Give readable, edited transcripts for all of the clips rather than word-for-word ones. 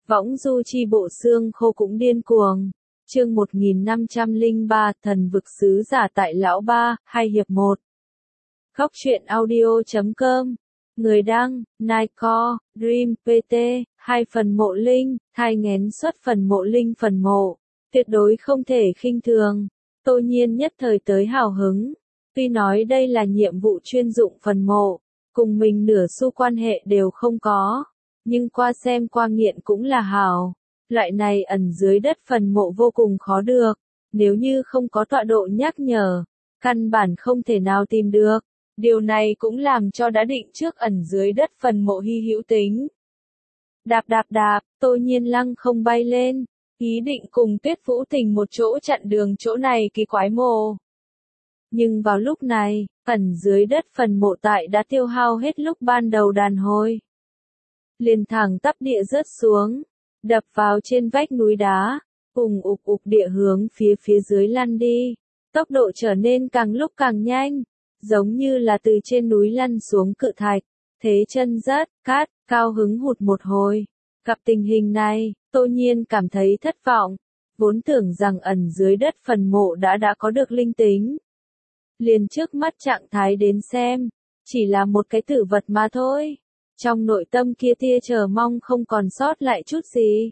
Võng du chi bộ xương khô cũng điên cuồng. Chương 1503, thần vực sứ giả tại lão ba, 2 hiệp 1. Khóc chuyện audio.com. Người đăng, Nightcore, Dream PT, 2 phần mộ linh, thai nghén xuất phần mộ linh phần mộ. Tuyệt đối không thể khinh thường. Tô Nhiên nhất thời tới hào hứng. Tuy nói đây là nhiệm vụ chuyên dụng phần mộ, cùng mình nửa xu quan hệ đều không có. Nhưng qua xem qua nghiện cũng là hảo. Loại này ẩn dưới đất phần mộ vô cùng khó được. Nếu như không có tọa độ nhắc nhở, căn bản không thể nào tìm được. Điều này cũng làm cho đã định trước ẩn dưới đất phần mộ hy hữu tính. Đạp đạp đạp, Tô Nhiên lăng không bay lên. Ý định cùng Tuyết Vũ Tình một chỗ chặn đường chỗ này kỳ quái mộ. Nhưng vào lúc này, ẩn dưới đất phần mộ tại đã tiêu hao hết lúc ban đầu đàn hồi. Liền thẳng tắp địa rớt xuống, đập vào trên vách núi đá, ùng ục ục địa hướng phía dưới lăn đi. Tốc độ trở nên càng lúc càng nhanh, giống như là từ trên núi lăn xuống cự thạch, thế chân rớt, cát, cao hứng hụt một hồi. Gặp tình hình này, Tô Nhiên cảm thấy thất vọng, vốn tưởng rằng ẩn dưới đất phần mộ đã có được linh tính. Liền trước mắt trạng thái đến xem, chỉ là một cái tử vật mà thôi. Trong nội tâm kia tia chờ mong không còn sót lại chút gì.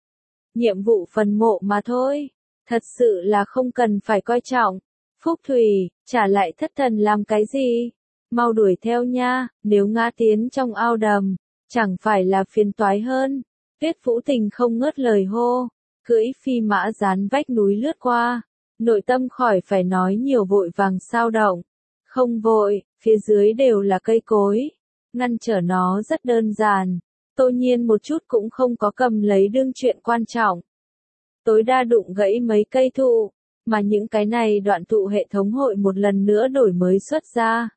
Nhiệm vụ phần mộ mà thôi, thật sự là không cần phải coi trọng. Phúc Thủy, trả lại thất thần làm cái gì? Mau đuổi theo nha, nếu ngã tiến trong ao đầm, chẳng phải là phiền toái hơn. Tuyết Vũ Tình không ngớt lời hô, cưỡi phi mã dán vách núi lướt qua. Nội tâm khỏi phải nói nhiều vội vàng sao động. Không vội, phía dưới đều là cây cối. Ngăn trở nó rất đơn giản. Tô Nhiên một chút cũng không có cầm lấy đương chuyện quan trọng. Tối đa đụng gãy mấy cây thụ, mà những cái này đoạn thụ hệ thống hội một lần nữa đổi mới xuất ra.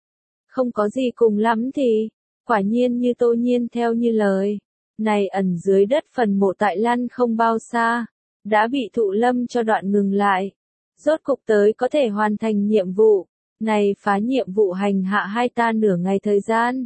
Không có gì cùng lắm thì, quả nhiên như Tô Nhiên theo như lời. Này ẩn dưới đất phần mộ tại lăn không bao xa, đã bị thụ lâm cho đoạn ngừng lại. Rốt cục tới có thể hoàn thành nhiệm vụ. Này phá nhiệm vụ hành hạ hai ta nửa ngày thời gian.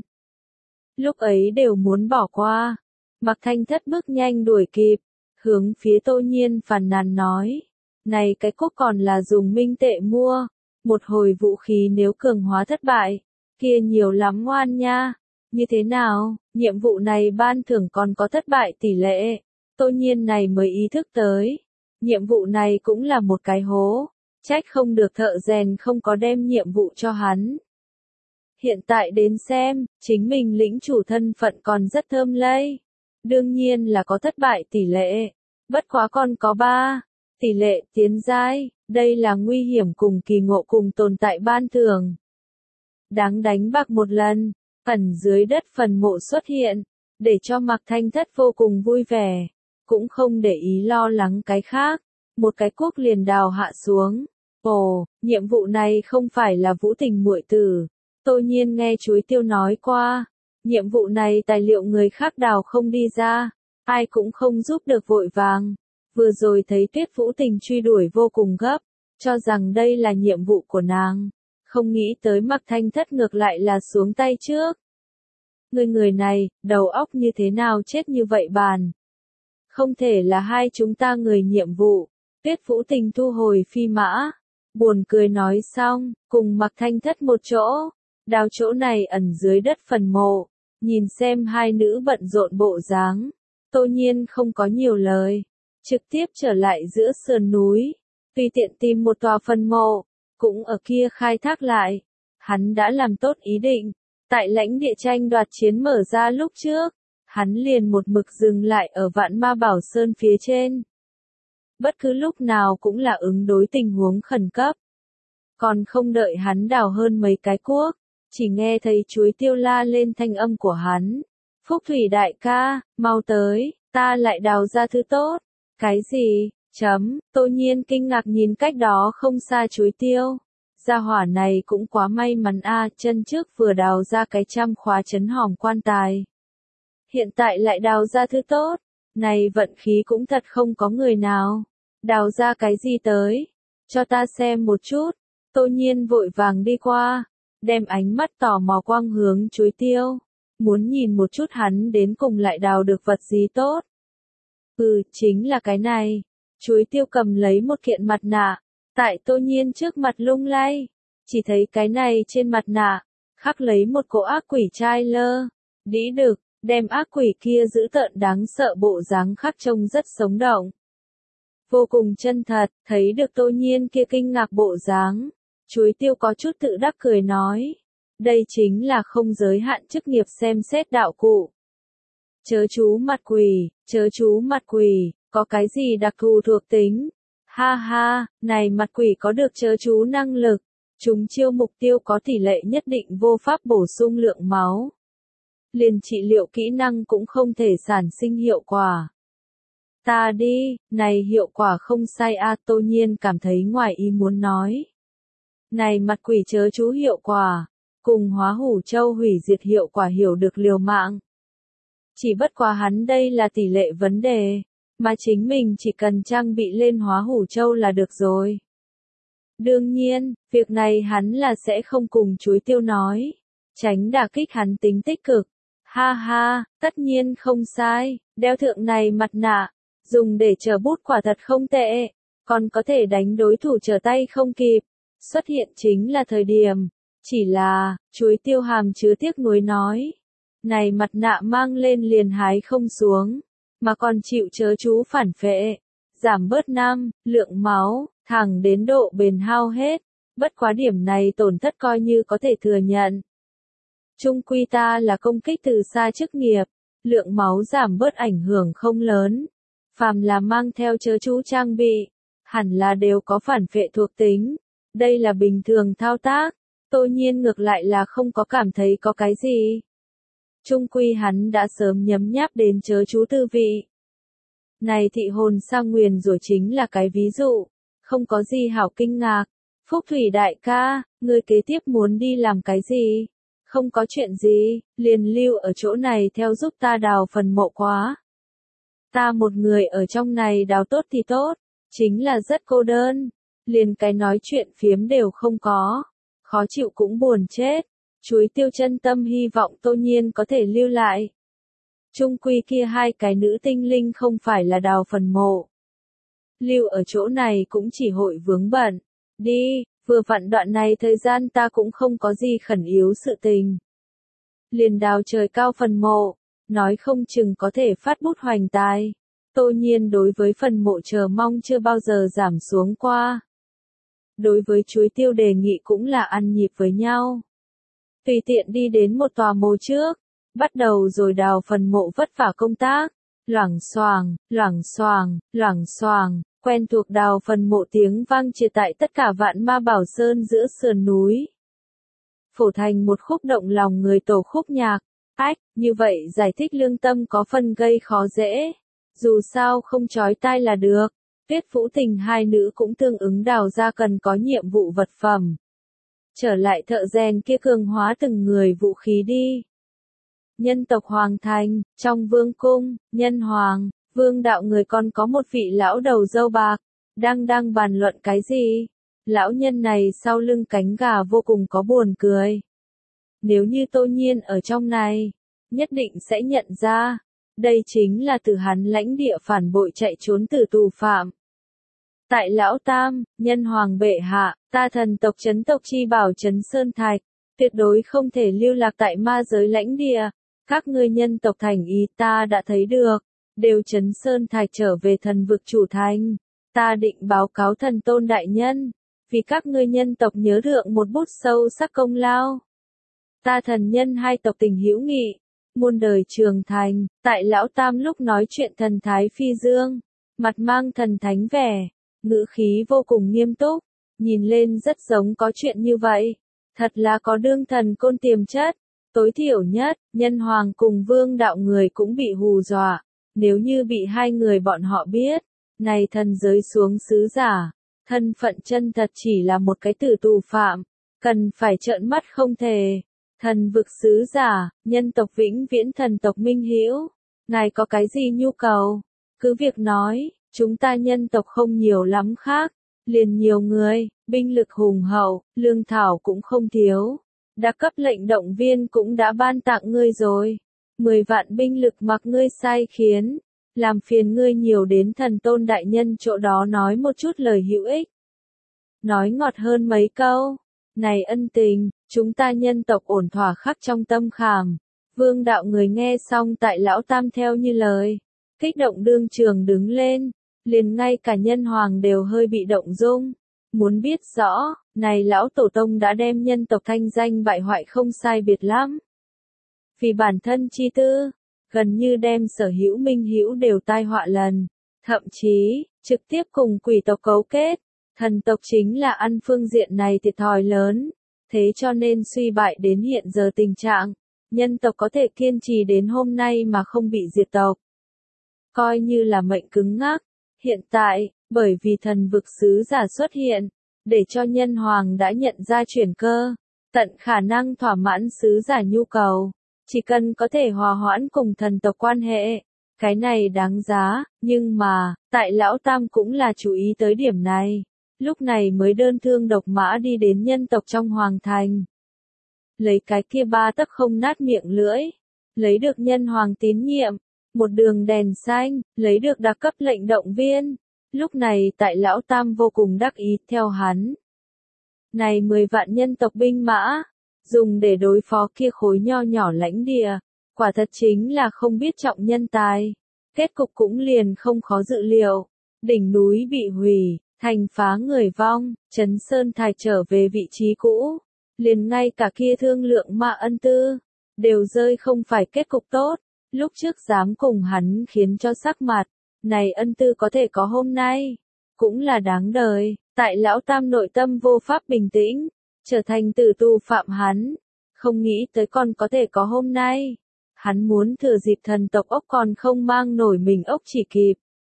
Lúc ấy đều muốn bỏ qua. Mạc Thanh Thất bước nhanh đuổi kịp, hướng phía Tô Nhiên phàn nàn nói. Này cái cúc còn là dùng minh tệ mua. Một hồi vũ khí nếu cường hóa thất bại, kia nhiều lắm ngoan nha. Như thế nào, nhiệm vụ này ban thưởng còn có thất bại tỷ lệ. Tô Nhiên này mới ý thức tới. Nhiệm vụ này cũng là một cái hố. Trách không được thợ rèn không có đem nhiệm vụ cho hắn. Hiện tại đến xem, chính mình lĩnh chủ thân phận còn rất thơm lây. Đương nhiên là có thất bại tỷ lệ. Bất quá còn có 3. Tỷ lệ tiến giai, đây là nguy hiểm cùng kỳ ngộ cùng tồn tại ban thưởng. Đáng đánh bạc một lần, ẩn dưới đất phần mộ xuất hiện, để cho Mạc Thanh Thất vô cùng vui vẻ. Cũng không để ý lo lắng cái khác, một cái cuốc liền đào hạ xuống. Ồ, nhiệm vụ này không phải là Vũ Tình muội tử. Tô Nhiên nghe Chuối Tiêu nói qua. Nhiệm vụ này tài liệu người khác đào không đi ra. Ai cũng không giúp được vội vàng. Vừa rồi thấy Tuyết Vũ Tình truy đuổi vô cùng gấp. Cho rằng đây là nhiệm vụ của nàng. Không nghĩ tới Mạc Thanh Thất ngược lại là xuống tay trước. Người này, đầu óc như thế nào chết như vậy bàn. Không thể là hai chúng ta người nhiệm vụ. Tuyết Vũ Tình thu hồi phi mã. Buồn cười nói xong, cùng Mạc Thanh Thất một chỗ, đào chỗ này ẩn dưới đất phần mộ, nhìn xem hai nữ bận rộn bộ dáng, Tô Nhiên không có nhiều lời, trực tiếp trở lại giữa sườn núi, tùy tiện tìm một tòa phần mộ, cũng ở kia khai thác lại. Hắn đã làm tốt ý định, tại lãnh địa tranh đoạt chiến mở ra lúc trước, hắn liền một mực dừng lại ở Vạn Ma Bảo Sơn phía trên. Bất cứ lúc nào cũng là ứng đối tình huống khẩn cấp. Còn không đợi hắn đào hơn mấy cái cuốc, chỉ nghe thấy Chuối Tiêu la lên thanh âm của hắn. Phúc Thủy đại ca, mau tới, ta lại đào ra thứ tốt. Cái gì? Tô Nhiên kinh ngạc nhìn cách đó không xa Chuối Tiêu. Gia hỏa này cũng quá may mắn a, chân trước vừa đào ra cái 100 khóa trấn hòm quan tài. Hiện tại lại đào ra thứ tốt. Này vận khí cũng thật không có người nào. Đào ra cái gì tới? Cho ta xem một chút. Tô Nhiên vội vàng đi qua, đem ánh mắt tò mò quang hướng Chuối Tiêu. Muốn nhìn một chút hắn đến cùng lại đào được vật gì tốt. Chính là cái này. Chuối tiêu cầm lấy một kiện mặt nạ, tại Tô Nhiên trước mặt lung lay, chỉ thấy cái này trên mặt nạ, khắc lấy một cỗ ác quỷ trai lơ, đĩ đực, đem ác quỷ kia dữ tợn đáng sợ bộ dáng khắc trông rất sống động. Vô cùng chân thật, thấy được Tô Nhiên kia kinh ngạc bộ dáng, chuối tiêu có chút tự đắc cười nói. Đây chính là không giới hạn chức nghiệp xem xét đạo cụ. Chớ chú mặt quỷ, chớ chú mặt quỷ, có cái gì đặc thù thuộc tính? Ha ha, này mặt quỷ có được chớ chú năng lực. Chúng chiêu mục tiêu có tỷ lệ nhất định vô pháp bổ sung lượng máu. Liền trị liệu kỹ năng cũng không thể sản sinh hiệu quả. Ta đi, này hiệu quả không sai a. Tô Nhiên cảm thấy ngoài ý muốn nói. Này mặt quỷ chớ chú hiệu quả, cùng hóa hủ châu hủy diệt hiệu quả hiểu được liều mạng. Chỉ bất quá hắn đây là tỷ lệ vấn đề, mà chính mình chỉ cần trang bị lên hóa hủ châu là được rồi. Đương nhiên, việc này hắn là sẽ không cùng chuối tiêu nói, tránh đả kích hắn tính tích cực. Ha ha, tất nhiên không sai, đeo thượng này mặt nạ, dùng để chờ bút quả thật không tệ, còn có thể đánh đối thủ trở tay không kịp. Xuất hiện chính là thời điểm, chỉ là, chuối tiêu hàm chứa tiếc nuối nói. Này mặt nạ mang lên liền hái không xuống, mà còn chịu chớ chú phản phệ, giảm bớt lượng máu, thẳng đến độ bền hao hết, bất quá điểm này tổn thất coi như có thể thừa nhận. Chung quy ta là công kích từ xa chức nghiệp, lượng máu giảm bớt ảnh hưởng không lớn, phàm là mang theo chớ chú trang bị, hẳn là đều có phản phệ thuộc tính, đây là bình thường thao tác, Tô Nhiên ngược lại là không có cảm thấy có cái gì. Chung quy hắn đã sớm nhấm nháp đến chớ chú tư vị. Này thị hồn sang nguyền rồi chính là cái ví dụ, không có gì hảo kinh ngạc. Phúc Thủy đại ca, ngươi kế tiếp muốn đi làm cái gì? Không có chuyện gì, liền lưu ở chỗ này theo giúp ta đào phần mộ quá. Ta một người ở trong này đào tốt thì tốt, chính là rất cô đơn, liền cái nói chuyện phiếm đều không có, khó chịu cũng buồn chết. Chuối tiêu chân tâm hy vọng Tô Nhiên có thể lưu lại. Chung quy kia hai cái nữ tinh linh không phải là đào phần mộ. Lưu ở chỗ này cũng chỉ hội vướng bận. Đi, vừa vặn đoạn này thời gian ta cũng không có gì khẩn yếu sự tình. Liền đào trời cao phần mộ, nói không chừng có thể phát bút hoành tài. Tô Nhiên đối với phần mộ chờ mong chưa bao giờ giảm xuống qua. Đối với chuối tiêu đề nghị cũng là ăn nhịp với nhau. Tùy tiện đi đến một tòa mộ trước, bắt đầu rồi đào phần mộ vất vả công tác, loảng xoàng, loảng xoàng, loảng xoàng, quen thuộc đào phần mộ tiếng vang chia tại tất cả vạn ma bảo sơn giữa sườn núi. Phổ thành một khúc động lòng người tổ khúc nhạc, như vậy giải thích lương tâm có phần gây khó dễ, dù sao không chói tai là được, Tuyết Vũ Tình hai nữ cũng tương ứng đào ra cần có nhiệm vụ vật phẩm. Trở lại thợ rèn kia cường hóa từng người vũ khí đi. Nhân tộc Hoàng Thành, trong vương cung, nhân hoàng, vương đạo người còn có một vị lão đầu râu bạc, đang bàn luận cái gì? Lão nhân này sau lưng cánh gà vô cùng có buồn cười. Nếu như Tô Nhiên ở trong này, nhất định sẽ nhận ra, đây chính là từ hắn lãnh địa phản bội chạy trốn từ tù phạm. Tại Lão Tam, nhân hoàng bệ hạ, ta thần tộc chấn tộc chi bảo Trấn Sơn Thạch, tuyệt đối không thể lưu lạc tại ma giới lãnh địa. Các ngươi nhân tộc thành ý ta đã thấy được, đều Trấn Sơn Thạch trở về thần vực chủ thành. Ta định báo cáo thần tôn đại nhân, vì các ngươi nhân tộc nhớ thượng một bút sâu sắc công lao. Ta thần nhân hai tộc tình hữu nghị, muôn đời trường thành. Tại Lão Tam lúc nói chuyện thần thái phi dương, mặt mang thần thánh vẻ, ngữ khí vô cùng nghiêm túc, nhìn lên rất giống có chuyện như vậy. Thật là có đương thần côn tiềm chất. Tối thiểu nhất, nhân hoàng cùng vương đạo người cũng bị hù dọa. Nếu như bị hai người bọn họ biết, này thần giới xuống sứ giả, thân phận chân thật chỉ là một cái tử tù phạm, cần phải trợn mắt không thể. Thần vực sứ giả, nhân tộc vĩnh viễn thần tộc minh hữu, ngài có cái gì nhu cầu? Cứ việc nói, chúng ta nhân tộc không nhiều lắm khác, liền nhiều người, binh lực hùng hậu, lương thảo cũng không thiếu. Đã cấp lệnh động viên cũng đã ban tặng ngươi rồi. 10 vạn binh lực mặc ngươi sai khiến. làm phiền ngươi nhiều đến thần tôn đại nhân chỗ đó nói một chút lời hữu ích. Nói ngọt hơn mấy câu, này ân tình, chúng ta nhân tộc ổn thỏa khắc trong tâm khảm. Vương đạo người nghe xong tại lão tam theo như lời, kích động đương trường đứng lên, liền ngay cả nhân hoàng đều hơi bị động dung. Muốn biết rõ, này lão tổ tông đã đem nhân tộc thanh danh bại hoại không sai biệt lắm. Vì bản thân chi tư, gần như đem sở hữu minh hữu đều tai họa lần, thậm chí, trực tiếp cùng quỷ tộc cấu kết. Thần tộc chính là ăn phương diện này thiệt thòi lớn, thế cho nên suy bại đến hiện giờ tình trạng, nhân tộc có thể kiên trì đến hôm nay mà không bị diệt tộc. Coi như là mệnh cứng ngắc, hiện tại, bởi vì thần vực sứ giả xuất hiện, để cho nhân hoàng đã nhận ra chuyển cơ, tận khả năng thỏa mãn sứ giả nhu cầu, chỉ cần có thể hòa hoãn cùng thần tộc quan hệ, cái này đáng giá, nhưng mà, tại lão tam cũng là chú ý tới điểm này. Lúc này mới đơn thương độc mã đi đến nhân tộc trong hoàng thành. Lấy cái kia 3 tấc không nát miệng lưỡi. Lấy được nhân hoàng tín nhiệm. Một đường đèn xanh, lấy được đặc cấp lệnh động viên. Lúc này tại lão tam vô cùng đắc ý theo hắn. Này 10 vạn nhân tộc binh mã. Dùng để đối phó kia khối nho nhỏ lãnh địa. Quả thật chính là không biết trọng nhân tài. Kết cục cũng liền không khó dự liệu. Đỉnh núi bị hủy. Thành phá người vong, Trấn Sơn Thạch trở về vị trí cũ, liền ngay cả kia thương lượng Ma Ân Tư, đều rơi không phải kết cục tốt, lúc trước dám cùng hắn khiến cho sắc mặt, này Ân Tư có thể có hôm nay, cũng là đáng đời, tại lão tam nội tâm vô pháp bình tĩnh, trở thành tử tù phạm hắn, không nghĩ tới còn có thể có hôm nay, hắn muốn thừa dịp thần tộc ốc còn không mang nổi mình ốc chỉ kịp.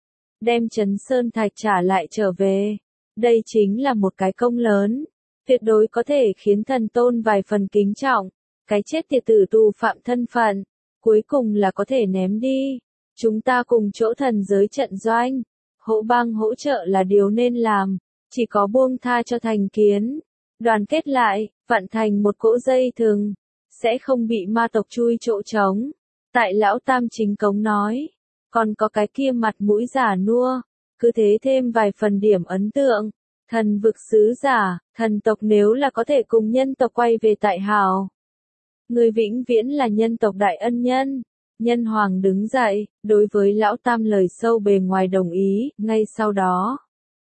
Đem Trấn Sơn Thạch trả lại trở về. Đây chính là một cái công lớn. Tuyệt đối có thể khiến thần tôn vài phần kính trọng. Cái chết tiệt tử tù phạm thân phận. Cuối cùng là có thể ném đi. Chúng ta cùng chỗ thần giới trận doanh. Hỗ bang hỗ trợ là điều nên làm. Chỉ có buông tha cho thành kiến. Đoàn kết lại, vặn thành một cỗ dây thừng. Sẽ không bị ma tộc chui chỗ trống. Tại lão tam chính cống nói. Còn có cái kia mặt mũi giả nua, cứ thế thêm vài phần điểm ấn tượng. Thần vực sứ giả, thần tộc nếu là có thể cùng nhân tộc quay về tại hào. Người vĩnh viễn là nhân tộc đại ân nhân. Nhân hoàng đứng dậy, đối với lão tam lời sâu bề ngoài đồng ý, ngay sau đó.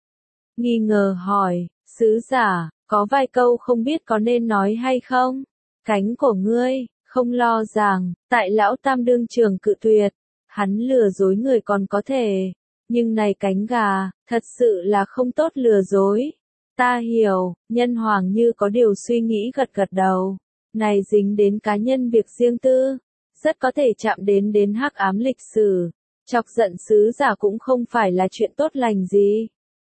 Nghi ngờ hỏi, sứ giả, có vài câu không biết có nên nói hay không? Cánh của ngươi, không lo rằng, tại lão tam đương trường cự tuyệt. Hắn lừa dối người còn có thể, nhưng này cánh gà, thật sự là không tốt lừa dối. Ta hiểu, nhân hoàng như có điều suy nghĩ gật gật đầu. Này dính đến cá nhân việc riêng tư, rất có thể chạm đến hắc ám lịch sử. Chọc giận sứ giả cũng không phải là chuyện tốt lành gì.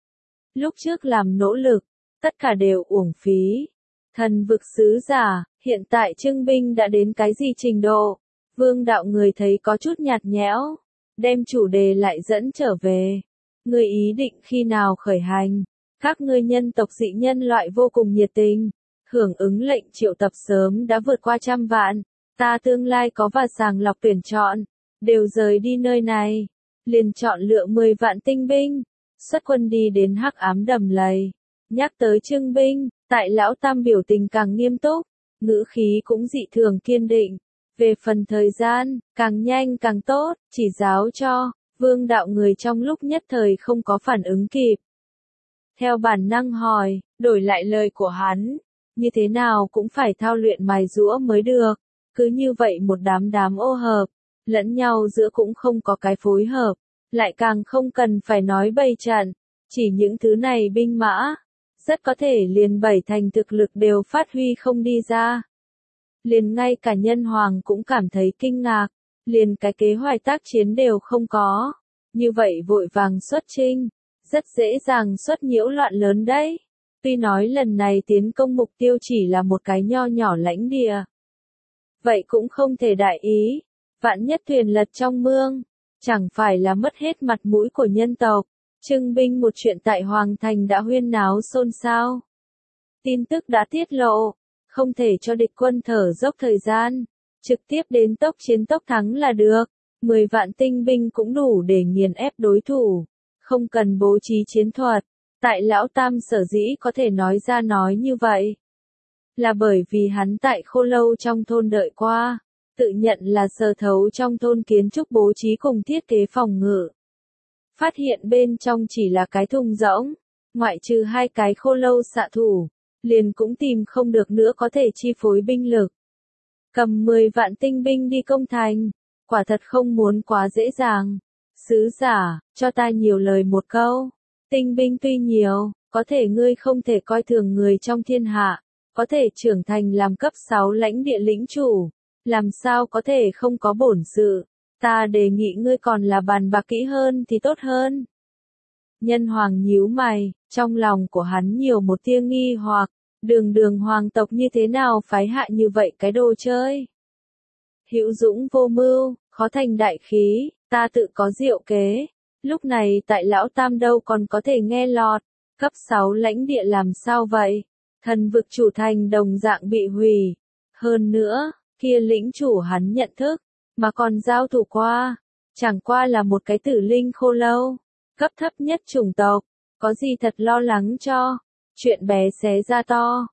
Lúc trước làm nỗ lực, tất cả đều uổng phí. Thần vực sứ giả, hiện tại trưng binh đã đến cái gì trình độ? Vương đạo người thấy có chút nhạt nhẽo, đem chủ đề lại dẫn trở về. Ngươi ý định khi nào khởi hành? Các ngươi nhân tộc dị nhân loại vô cùng nhiệt tình, hưởng ứng lệnh triệu tập sớm đã vượt qua 100 vạn. Ta tương lai có và sàng lọc tuyển chọn, đều rời đi nơi này, liền chọn lựa 10 vạn tinh binh, xuất quân đi đến hắc ám đầm lầy. Nhắc tới trưng binh, tại lão tam biểu tình càng nghiêm túc, ngữ khí cũng dị thường kiên định. Về phần thời gian, càng nhanh càng tốt, chỉ giáo cho, vương đạo người trong lúc nhất thời không có phản ứng kịp. Theo bản năng hỏi, đổi lại lời của hắn, như thế nào cũng phải thao luyện mài giũa mới được, cứ như vậy một đám ô hợp, lẫn nhau giữa cũng không có cái phối hợp, lại càng không cần phải nói bày trận, chỉ những thứ này binh mã, rất có thể liền 7 thành thực lực đều phát huy không đi ra. Liền ngay cả nhân hoàng cũng cảm thấy kinh ngạc, liền cái kế hoạch tác chiến đều không có. Như vậy vội vàng xuất chinh, rất dễ dàng xuất nhiễu loạn lớn đấy. Tuy nói lần này tiến công mục tiêu chỉ là một cái nho nhỏ lãnh địa. Vậy cũng không thể đại ý, vạn nhất thuyền lật trong mương, chẳng phải là mất hết mặt mũi của nhân tộc. Trưng binh một chuyện tại Hoàng Thành đã huyên náo xôn xao. Tin tức đã tiết lộ. Không thể cho địch quân thở dốc thời gian, trực tiếp đến tốc chiến tốc thắng là được. 10 vạn tinh binh cũng đủ để nghiền ép đối thủ, không cần bố trí chiến thuật. Tại Lão Tam sở dĩ có thể nói ra nói như vậy, là bởi vì hắn tại Khô Lâu trong thôn đợi qua, tự nhận là sờ thấu trong thôn kiến trúc bố trí cùng thiết kế phòng ngự. Phát hiện bên trong chỉ là cái thùng rỗng, ngoại trừ 2 cái Khô Lâu xạ thủ, liền cũng tìm không được nữa có thể chi phối binh lực. Cầm 10 vạn tinh binh đi công thành, quả thật không muốn quá dễ dàng. Sứ giả, cho ta nhiều lời một câu. Tinh binh tuy nhiều, có thể ngươi không thể coi thường người trong thiên hạ, có thể trưởng thành làm cấp 6 lãnh địa lĩnh chủ, làm sao có thể không có bổn sự. Ta đề nghị ngươi còn là bàn bạc kỹ hơn thì tốt hơn. Nhân Hoàng nhíu mày, trong lòng của hắn nhiều một tia nghi hoặc, đường hoàng tộc như thế nào phái hạ như vậy cái đồ chơi. Hữu dũng vô mưu, khó thành đại khí, ta tự có diệu kế. Lúc này tại Lão Tam đâu còn có thể nghe lọt, cấp 6 lãnh địa làm sao vậy? Thần vực chủ thành đồng dạng bị hủy. Hơn nữa, kia lĩnh chủ hắn nhận thức, mà còn giao thủ qua, chẳng qua là một cái tử linh Khô Lâu, cấp thấp nhất chủng tộc, có gì thật lo lắng cho, chuyện bé xé ra to.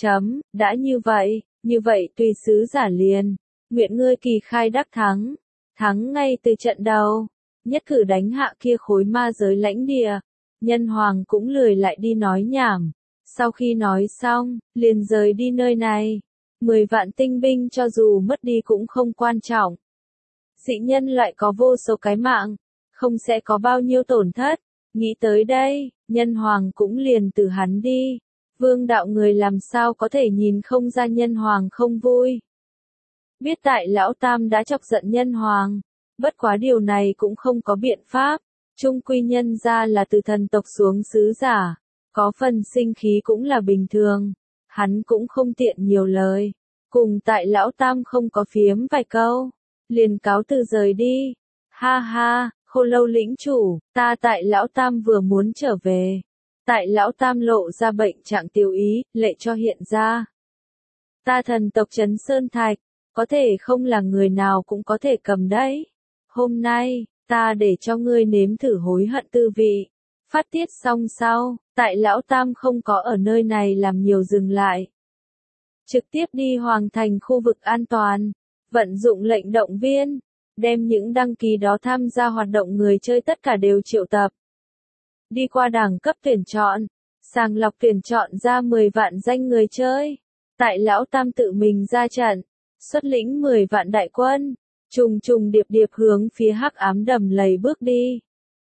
Đã như vậy tùy sứ giả liền, nguyện ngươi kỳ khai đắc thắng, thắng ngay từ trận đầu, nhất cử đánh hạ kia khối ma giới lãnh địa. Nhân Hoàng cũng lười lại đi nói nhảm, sau khi nói xong, liền rời đi nơi này. 10 vạn tinh binh cho dù mất đi cũng không quan trọng. Dị nhân loại có vô số cái mạng, không sẽ có bao nhiêu tổn thất. Nghĩ tới đây, Nhân Hoàng cũng liền từ hắn đi. Vương đạo người làm sao có thể nhìn không ra Nhân Hoàng không vui. Biết tại Lão Tam đã chọc giận Nhân Hoàng, bất quá điều này cũng không có biện pháp. Trung quy nhân ra là từ thần tộc xuống sứ giả, có phần sinh khí cũng là bình thường. Hắn cũng không tiện nhiều lời, cùng tại Lão Tam không có phiếm vài câu, liền cáo từ rời đi. Ha ha, Khô Lâu lĩnh chủ, ta tại Lão Tam vừa muốn trở về. Tại Lão Tam lộ ra bệnh trạng tiêu ý, lệ cho hiện ra. Ta thần tộc Trấn Sơn Thạch, có thể không là người nào cũng có thể cầm đấy. Hôm nay, ta để cho ngươi nếm thử hối hận tư vị. Phát tiết xong sau, tại Lão Tam không có ở nơi này làm nhiều dừng lại. Trực tiếp đi Hoàng Thành khu vực an toàn, vận dụng lệnh động viên, đem những đăng ký đó tham gia hoạt động người chơi tất cả đều triệu tập. Đi qua đẳng cấp tuyển chọn, sàng lọc tuyển chọn ra 10 vạn danh người chơi. Tại Lão Tam tự mình ra trận, xuất lĩnh 10 vạn đại quân, trùng điệp hướng phía hắc ám đầm lầy bước đi.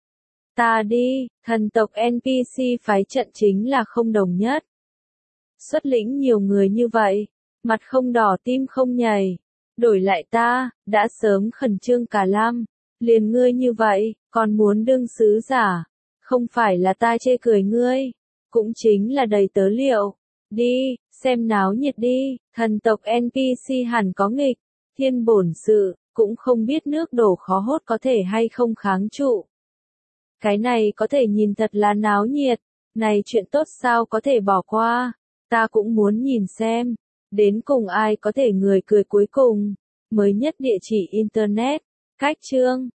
Ta đi, thần tộc NPC phái trận chính là không đồng nhất. Xuất lĩnh nhiều người như vậy, mặt không đỏ tim không nhảy. Đổi lại ta, đã sớm khẩn trương cả lăm. Liền ngươi như vậy, còn muốn đương sứ giả. Không phải là ta chê cười ngươi, cũng chính là đầy tớ liệu. Đi, xem náo nhiệt đi, thần tộc NPC hẳn có nghịch. Thiên bổn sự, cũng không biết nước đổ khó hốt có thể hay không kháng trụ. Cái này có thể nhìn thật là náo nhiệt, này chuyện tốt sao có thể bỏ qua, ta cũng muốn nhìn xem, đến cùng ai có thể người cười cuối cùng. Mới nhất địa chỉ Internet, cách chương